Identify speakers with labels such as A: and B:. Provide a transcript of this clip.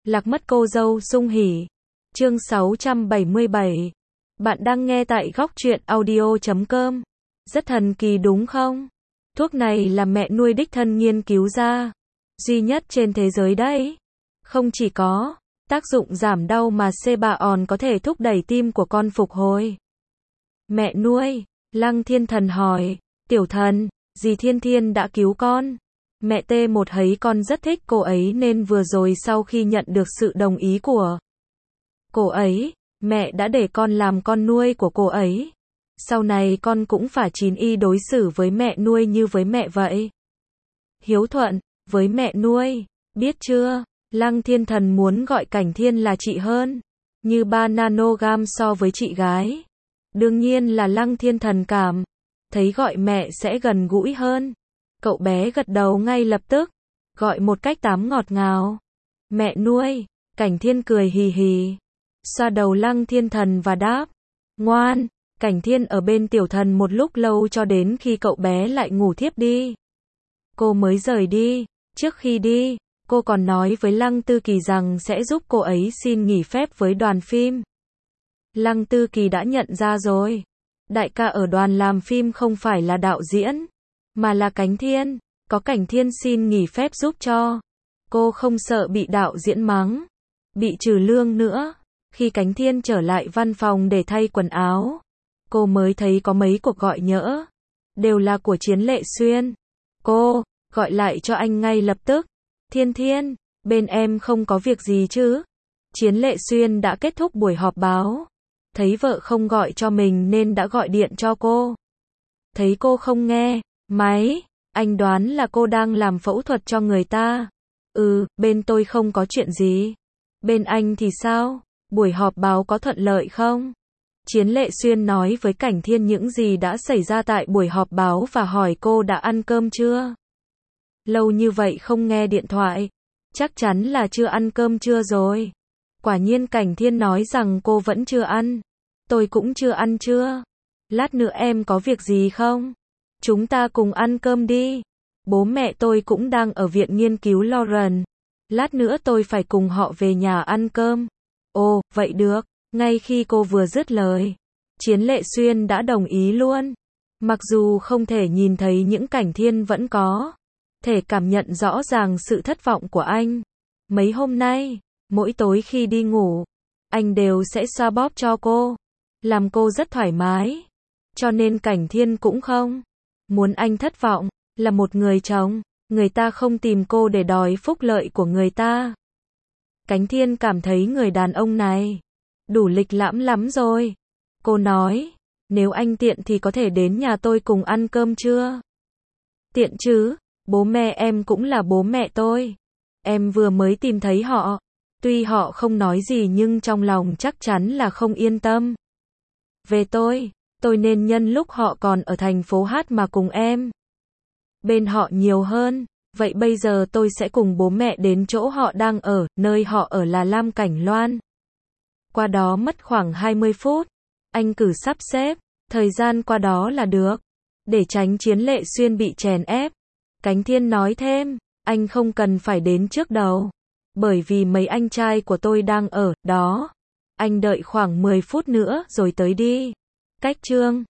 A: Lạc mất cô dâu sung hỉ. Chương 677. Bạn đang nghe tại góc truyện audio.com. Rất thần kỳ đúng không? Thuốc này là mẹ nuôi đích thân nghiên cứu ra. Duy nhất trên thế giới đấy. Không chỉ có tác dụng giảm đau mà C3 có thể thúc đẩy tim của con phục hồi. Mẹ nuôi, Lăng Thiên Thần hỏi, tiểu thần, dì Thiên Thiên đã cứu con. Mẹ T1 thấy con rất thích cô ấy nên vừa rồi sau khi nhận được sự đồng ý của cô ấy, mẹ đã để con làm con nuôi của cô ấy. Sau này con cũng phải chín y đối xử với mẹ nuôi như với mẹ vậy. Hiếu thuận, với mẹ nuôi, biết chưa? Lăng Thiên Thần muốn gọi Cảnh Thiên là chị hơn, như 3 nanogam so với chị gái. Đương nhiên là Lăng Thiên Thần cảm thấy gọi mẹ sẽ gần gũi hơn. Cậu bé gật đầu ngay lập tức, gọi một cách tám ngọt ngào. Mẹ nuôi, Cảnh Thiên cười hì hì, xoa đầu Lăng Thiên Thần và đáp, ngoan. Cảnh Thiên ở bên tiểu thần một lúc lâu cho đến khi cậu bé lại ngủ thiếp đi. Cô mới rời đi, trước khi đi, cô còn nói với Lăng Tư Kỳ rằng sẽ giúp cô ấy xin nghỉ phép với đoàn phim. Lăng Tư Kỳ đã nhận ra rồi, đại ca ở đoàn làm phim không phải là đạo diễn, mà là Cảnh Thiên, có Cảnh Thiên xin nghỉ phép giúp cho. Cô không sợ bị đạo diễn mắng, bị trừ lương nữa. Khi Cảnh Thiên trở lại văn phòng để thay quần áo, cô mới thấy có mấy cuộc gọi nhỡ, đều là của Chiến Lệ Xuyên. Cô gọi lại cho anh ngay lập tức. Thiên Thiên, bên em không có việc gì chứ? Chiến Lệ Xuyên đã kết thúc buổi họp báo, thấy vợ không gọi cho mình nên đã gọi điện cho cô. Thấy cô không nghe máy, anh đoán là cô đang làm phẫu thuật cho người ta. Bên tôi không có chuyện gì. Bên anh thì sao? Buổi họp báo có thuận lợi không? Chiến Lệ Xuyên nói với Cảnh Thiên những gì đã xảy ra tại buổi họp báo và hỏi cô đã ăn cơm chưa? Lâu như vậy không nghe điện thoại, chắc chắn là chưa ăn cơm chưa rồi. Quả nhiên Cảnh Thiên nói rằng cô vẫn chưa ăn. Tôi cũng chưa ăn chưa. Lát nữa em có việc gì không? Chúng ta cùng ăn cơm đi. Bố mẹ tôi cũng đang ở viện nghiên cứu Lauren. Lát nữa tôi phải cùng họ về nhà ăn cơm. Ồ, vậy được. Ngay khi cô vừa dứt lời, Chiến Lệ Xuyên đã đồng ý luôn. Mặc dù không thể nhìn thấy những Cảnh Thiên vẫn có thể cảm nhận rõ ràng sự thất vọng của anh. Mấy hôm nay, mỗi tối khi đi ngủ, anh đều sẽ xoa bóp cho cô, làm cô rất thoải mái. Cho nên Cảnh Thiên cũng không muốn anh thất vọng. Là một người chồng, người ta không tìm cô để đòi phúc lợi của người ta. Cảnh Thiên cảm thấy người đàn ông này đủ lịch lãm lắm rồi. Cô nói, nếu anh tiện thì có thể đến nhà tôi cùng ăn cơm trưa. Tiện chứ, bố mẹ em cũng là bố mẹ tôi. Em vừa mới tìm thấy họ. Tuy họ không nói gì nhưng trong lòng chắc chắn là không yên tâm. Về tôi nên nhân lúc họ còn ở thành phố Hát mà cùng em. Bên họ nhiều hơn. Vậy bây giờ tôi sẽ cùng bố mẹ đến chỗ họ đang ở, nơi họ ở là Lam Cảnh Loan. Qua đó mất khoảng 20 phút. Anh cử sắp xếp thời gian qua đó là được, để tránh Chiến Lệ Xuyên bị chèn ép. Cảnh Thiên nói thêm, anh không cần phải đến trước đâu, bởi vì mấy anh trai của tôi đang ở đó. Anh đợi khoảng 10 phút nữa rồi tới đi. Cách Trương